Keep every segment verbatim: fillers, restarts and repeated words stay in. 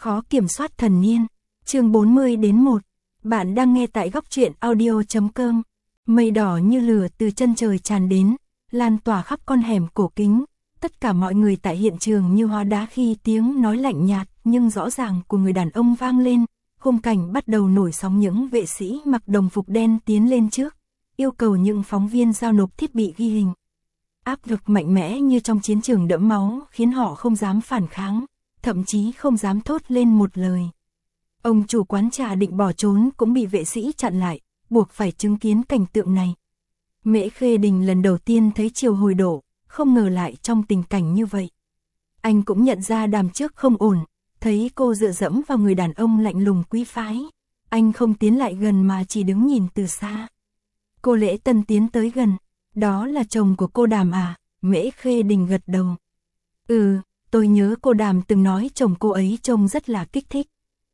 Khó kiểm soát thần niên. Chương bốn mươi đến một. Bạn đang nghe tại góc truyện audio chấm com. Mây đỏ như lửa từ chân trời tràn đến, lan tỏa khắp con hẻm cổ kính. Tất cả mọi người tại hiện trường như hóa đá khi tiếng nói lạnh nhạt nhưng rõ ràng của người đàn ông vang lên. Khung cảnh bắt đầu nổi sóng, những vệ sĩ mặc đồng phục đen tiến lên trước, yêu cầu những phóng viên giao nộp thiết bị ghi hình. Áp lực mạnh mẽ như trong chiến trường đẫm máu khiến họ không dám phản kháng, thậm chí không dám thốt lên một lời. Ông chủ quán trà định bỏ trốn cũng bị vệ sĩ chặn lại, buộc phải chứng kiến cảnh tượng này. Mễ Khê Đình lần đầu tiên thấy Triều Hồi Độ, không ngờ lại trong tình cảnh như vậy. Anh cũng nhận ra Đàm Trước không ổn, thấy cô dựa dẫm vào người đàn ông lạnh lùng quý phái. Anh không tiến lại gần mà chỉ đứng nhìn từ xa. Cô Lễ Tân tiến tới gần. Đó là chồng của cô Đàm à? Mễ Khê Đình gật đầu. Ừ, tôi nhớ cô Đàm từng nói chồng cô ấy trông rất là kích thích.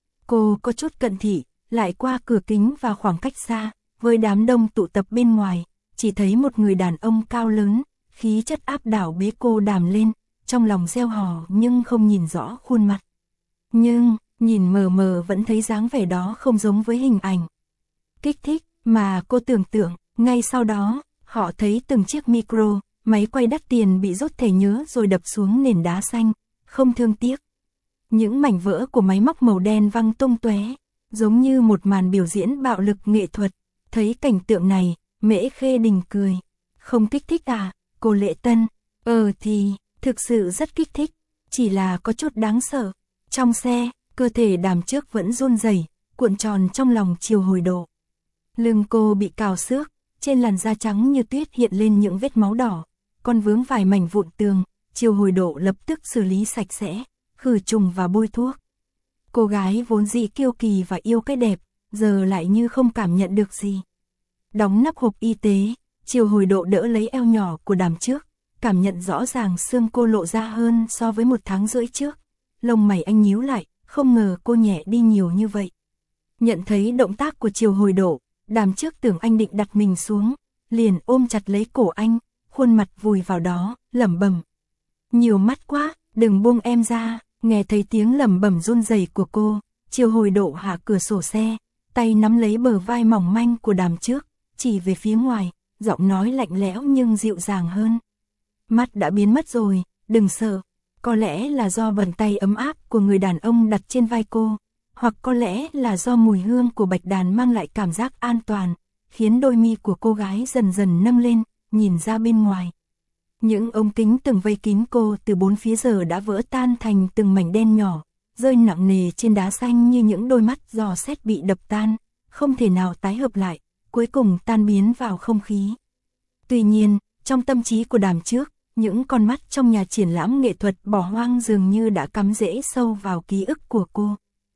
Cô có chút cận thị, lại qua cửa kính và khoảng cách xa, với đám đông tụ tập bên ngoài, chỉ thấy một người đàn ông cao lớn, khí chất áp đảo bế cô Đàm lên, trong lòng reo hò nhưng không nhìn rõ khuôn mặt. Nhưng, nhìn mờ mờ vẫn thấy dáng vẻ đó không giống với hình ảnh kích thích mà cô tưởng tượng. Ngay sau đó, họ thấy từng chiếc micro, máy quay đắt tiền bị rút thẻ nhớ rồi đập xuống nền đá xanh, không thương tiếc. Những mảnh vỡ của máy móc màu đen văng tung tóe, giống như một màn biểu diễn bạo lực nghệ thuật. Thấy cảnh tượng này, Mễ Khê Đình cười. Không kích thích à, cô Lễ Tân? Ờ thì, thực sự rất kích thích, chỉ là có chút đáng sợ. Trong xe, cơ thể Đàm Trước vẫn run rẩy, cuộn tròn trong lòng Triều Hồi Độ. Lưng cô bị cào xước, trên làn da trắng như tuyết hiện lên những vết máu đỏ, còn vướng vài mảnh vụn tường. Triều Hồi Độ lập tức xử lý sạch sẽ, khử trùng và bôi thuốc. Cô gái vốn dĩ kiêu kỳ và yêu cái đẹp, giờ lại như không cảm nhận được gì. Đóng nắp hộp y tế, Triều Hồi Độ đỡ lấy eo nhỏ của Đàm Trước, cảm nhận rõ ràng xương cô lộ ra hơn so với một tháng rưỡi trước. Lông mày anh nhíu lại, không ngờ cô nhẹ đi nhiều như vậy. Nhận thấy động tác của Triều Hồi Độ, Đàm Trước tưởng anh định đặt mình xuống, liền ôm chặt lấy cổ anh, khuôn mặt vùi vào đó, lẩm bẩm. Nhiều mắt quá, đừng buông em ra. Nghe thấy tiếng lẩm bẩm run rẩy của cô, Triều Hồi Độ hạ cửa sổ xe, tay nắm lấy bờ vai mỏng manh của Đàm Trước, chỉ về phía ngoài, giọng nói lạnh lẽo nhưng dịu dàng hơn. Mắt đã biến mất rồi, đừng sợ. Có lẽ là do bàn tay ấm áp của người đàn ông đặt trên vai cô, hoặc có lẽ là do mùi hương của bạch đàn mang lại cảm giác an toàn, khiến đôi mi của cô gái dần dần nâng lên, nhìn ra bên ngoài. Những ống kính từng vây kín cô từ bốn phía giờ đã vỡ tan thành từng mảnh đen nhỏ, rơi nặng nề trên đá xanh như những đôi mắt giò xét bị đập tan, không thể nào tái hợp lại, cuối cùng tan biến vào không khí. Tuy nhiên, trong tâm trí của Đàm Trước, những con mắt trong nhà triển lãm nghệ thuật bỏ hoang dường như đã cắm rễ sâu vào ký ức của cô.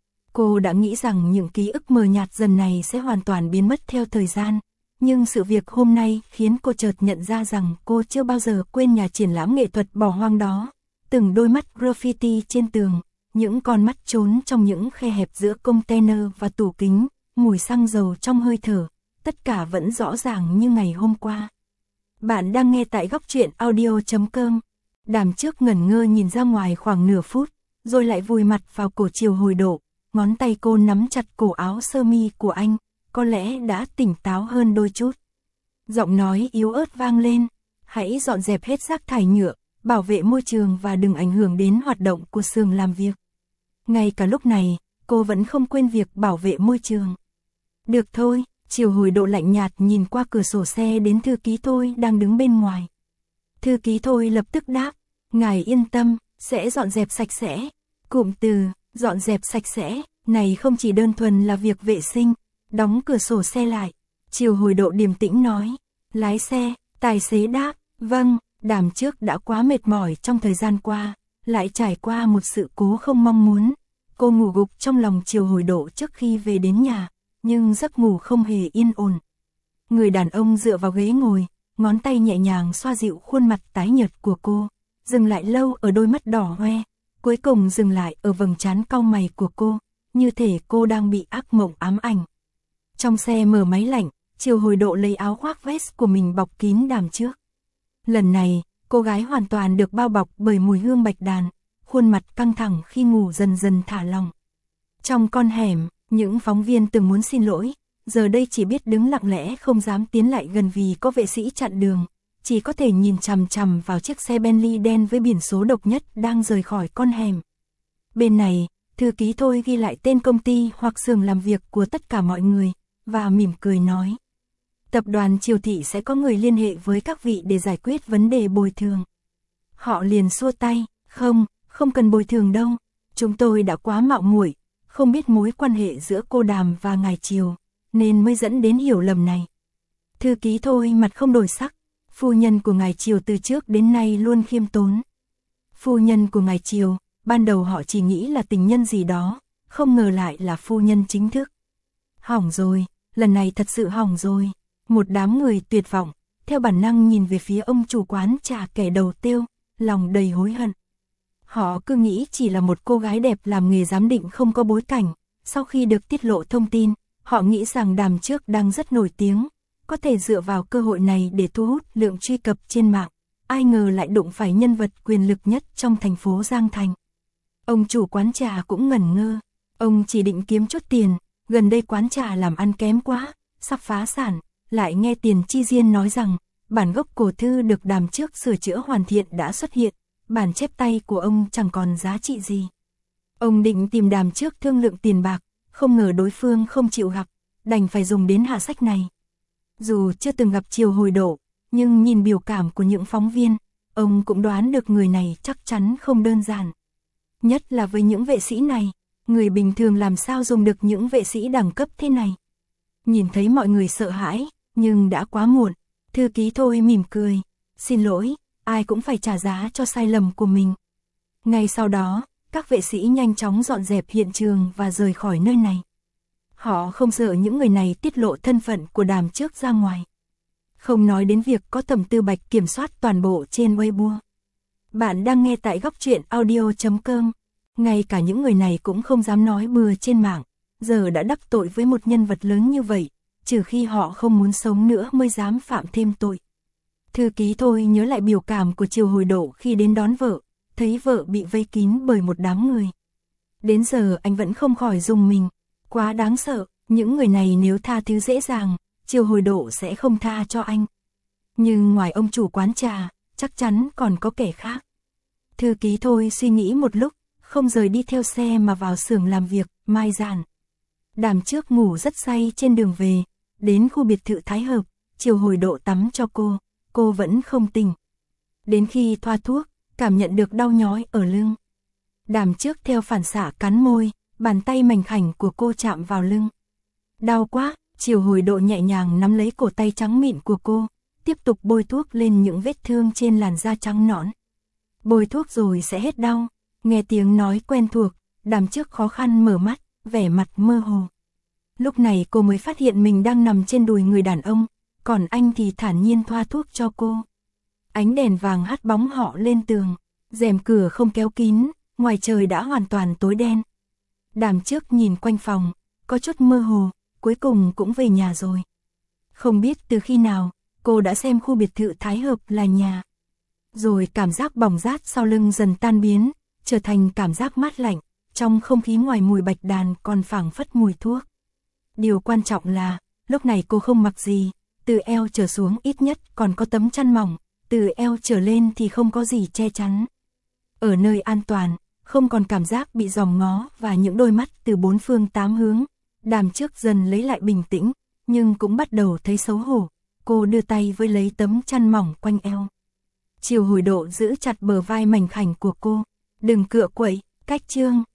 Cô đã nghĩ rằng những ký ức mờ nhạt dần này sẽ hoàn toàn biến mất theo thời gian, nhưng sự việc hôm nay khiến cô chợt nhận ra rằng cô chưa bao giờ quên nhà triển lãm nghệ thuật bỏ hoang đó. Từng đôi mắt graffiti trên tường, những con mắt trốn trong những khe hẹp giữa container và tủ kính, mùi xăng dầu trong hơi thở, tất cả vẫn rõ ràng như ngày hôm qua. Bạn đang nghe tại góc truyện audio chấm com. Đàm Trước ngẩn ngơ nhìn ra ngoài khoảng nửa phút, rồi lại vùi mặt vào cổ Triều Hồi Độ, ngón tay cô nắm chặt cổ áo sơ mi của anh, có lẽ đã tỉnh táo hơn đôi chút. Giọng nói yếu ớt vang lên, hãy dọn dẹp hết rác thải nhựa, bảo vệ môi trường và đừng ảnh hưởng đến hoạt động của xưởng làm việc. Ngay cả lúc này, cô vẫn không quên việc bảo vệ môi trường. Được thôi. Triều Hồi Độ lạnh nhạt nhìn qua cửa sổ xe đến thư ký Thôi đang đứng bên ngoài. Thư ký Thôi lập tức đáp, ngài yên tâm, sẽ dọn dẹp sạch sẽ. Cụm từ, dọn dẹp sạch sẽ, này không chỉ đơn thuần là việc vệ sinh. Đóng cửa sổ xe lại, Triều Hồi Độ điềm tĩnh nói. Lái xe, tài xế đáp, vâng. Đàm Trước đã quá mệt mỏi trong thời gian qua, lại trải qua một sự cố không mong muốn. Cô ngủ gục trong lòng Triều Hồi Độ trước khi về đến nhà, nhưng giấc ngủ không hề yên ổn. Người đàn ông dựa vào ghế ngồi, ngón tay nhẹ nhàng xoa dịu khuôn mặt tái nhợt của cô, dừng lại lâu ở đôi mắt đỏ hoe, cuối cùng dừng lại ở vầng trán cau mày của cô, như thể cô đang bị ác mộng ám ảnh. Trong xe mở máy lạnh, Triều Hồi Độ lấy áo khoác vest của mình bọc kín Đàm Trước. Lần này, cô gái hoàn toàn được bao bọc bởi mùi hương bạch đàn, khuôn mặt căng thẳng khi ngủ dần dần thả lỏng, Trong con hẻm, những phóng viên từng muốn xin lỗi, giờ đây chỉ biết đứng lặng lẽ không dám tiến lại gần vì có vệ sĩ chặn đường, chỉ có thể nhìn chằm chằm vào chiếc xe Bentley đen với biển số độc nhất đang rời khỏi con hẻm. Bên này, thư ký Thôi ghi lại tên công ty hoặc xưởng làm việc của tất cả mọi người, và mỉm cười nói. Tập đoàn Triều Thị sẽ có người liên hệ với các vị để giải quyết vấn đề bồi thường. Họ liền xua tay, không, không cần bồi thường đâu, chúng tôi đã quá mạo muội, không biết mối quan hệ giữa cô Đàm và ngài Triều, nên mới dẫn đến hiểu lầm này. Thư ký Thôi mặt không đổi sắc, phu nhân của ngài Triều từ trước đến nay luôn khiêm tốn. Phu nhân của ngài Triều, ban đầu họ chỉ nghĩ là tình nhân gì đó, không ngờ lại là phu nhân chính thức. Hỏng rồi, lần này thật sự hỏng rồi. Một đám người tuyệt vọng, theo bản năng nhìn về phía ông chủ quán trà kẻ đầu tiêu, lòng đầy hối hận. Họ cứ nghĩ chỉ là một cô gái đẹp làm nghề giám định không có bối cảnh, sau khi được tiết lộ thông tin, họ nghĩ rằng Đàm Trước đang rất nổi tiếng, có thể dựa vào cơ hội này để thu hút lượng truy cập trên mạng, ai ngờ lại đụng phải nhân vật quyền lực nhất trong thành phố Giang Thành. Ông chủ quán trà cũng ngẩn ngơ, ông chỉ định kiếm chút tiền, gần đây quán trà làm ăn kém quá, sắp phá sản, lại nghe Tiền Chi Diên nói rằng, bản gốc cổ thư được Đàm Trước sửa chữa hoàn thiện đã xuất hiện, bản chép tay của ông chẳng còn giá trị gì. Ông định tìm Đàm Trước thương lượng tiền bạc, không ngờ đối phương không chịu gặp, đành phải dùng đến hạ sách này. Dù chưa từng gặp Triều Hồi Độ, nhưng nhìn biểu cảm của những phóng viên, ông cũng đoán được người này chắc chắn không đơn giản. Nhất là với những vệ sĩ này, người bình thường làm sao dùng được những vệ sĩ đẳng cấp thế này. Nhìn thấy mọi người sợ hãi, nhưng đã quá muộn, thư ký Thôi mỉm cười, xin lỗi, ai cũng phải trả giá cho sai lầm của mình. Ngay sau đó, các vệ sĩ nhanh chóng dọn dẹp hiện trường và rời khỏi nơi này. Họ không sợ những người này tiết lộ thân phận của Đàm Trước ra ngoài. Không nói đến việc có Thẩm Tư Bạch kiểm soát toàn bộ trên Weibo. Bạn đang nghe tại góc truyện audio chấm com. Ngay cả những người này cũng không dám nói bừa trên mạng, giờ đã đắc tội với một nhân vật lớn như vậy, trừ khi họ không muốn sống nữa mới dám phạm thêm tội. Thư ký Thôi nhớ lại biểu cảm của Triều Hồi Độ khi đến đón vợ, thấy vợ bị vây kín bởi một đám người. Đến giờ anh vẫn không khỏi rùng mình, quá đáng sợ, những người này nếu tha thứ dễ dàng, Triều Hồi Độ sẽ không tha cho anh. Nhưng ngoài ông chủ quán trà, chắc chắn còn có kẻ khác. Thư ký Thôi suy nghĩ một lúc, không rời đi theo xe mà vào xưởng làm việc, mai dàn. Đàm Trước ngủ rất say trên đường về, đến khu biệt thự Thái Hợp, Triều Hồi Độ tắm cho cô, cô vẫn không tỉnh. Đến khi thoa thuốc, cảm nhận được đau nhói ở lưng. Đàm Trước theo phản xạ cắn môi, bàn tay mảnh khảnh của cô chạm vào lưng. Đau quá, Triều Hồi Độ nhẹ nhàng nắm lấy cổ tay trắng mịn của cô, tiếp tục bôi thuốc lên những vết thương trên làn da trắng nõn. Bôi thuốc rồi sẽ hết đau. Nghe tiếng nói quen thuộc, Đàm Trước khó khăn mở mắt, vẻ mặt mơ hồ. Lúc này cô mới phát hiện mình đang nằm trên đùi người đàn ông, còn anh thì thản nhiên thoa thuốc cho cô. Ánh đèn vàng hắt bóng họ lên tường, rèm cửa không kéo kín, ngoài trời đã hoàn toàn tối đen. Đàm Trước nhìn quanh phòng, có chút mơ hồ, cuối cùng cũng về nhà rồi. Không biết từ khi nào, cô đã xem khu biệt thự Thái Hợp là nhà. Rồi cảm giác bỏng rát sau lưng dần tan biến, trở thành cảm giác mát lạnh, trong không khí ngoài mùi bạch đàn còn phảng phất mùi thuốc. Điều quan trọng là, lúc này cô không mặc gì, từ eo trở xuống ít nhất còn có tấm chăn mỏng, từ eo trở lên thì không có gì che chắn. Ở nơi an toàn, không còn cảm giác bị dòm ngó và những đôi mắt từ bốn phương tám hướng. Đàm Trước dần lấy lại bình tĩnh, nhưng cũng bắt đầu thấy xấu hổ. Cô đưa tay với lấy tấm chăn mỏng quanh eo. Triều Hồi Độ giữ chặt bờ vai mảnh khảnh của cô. Đừng cựa quậy, cách chương.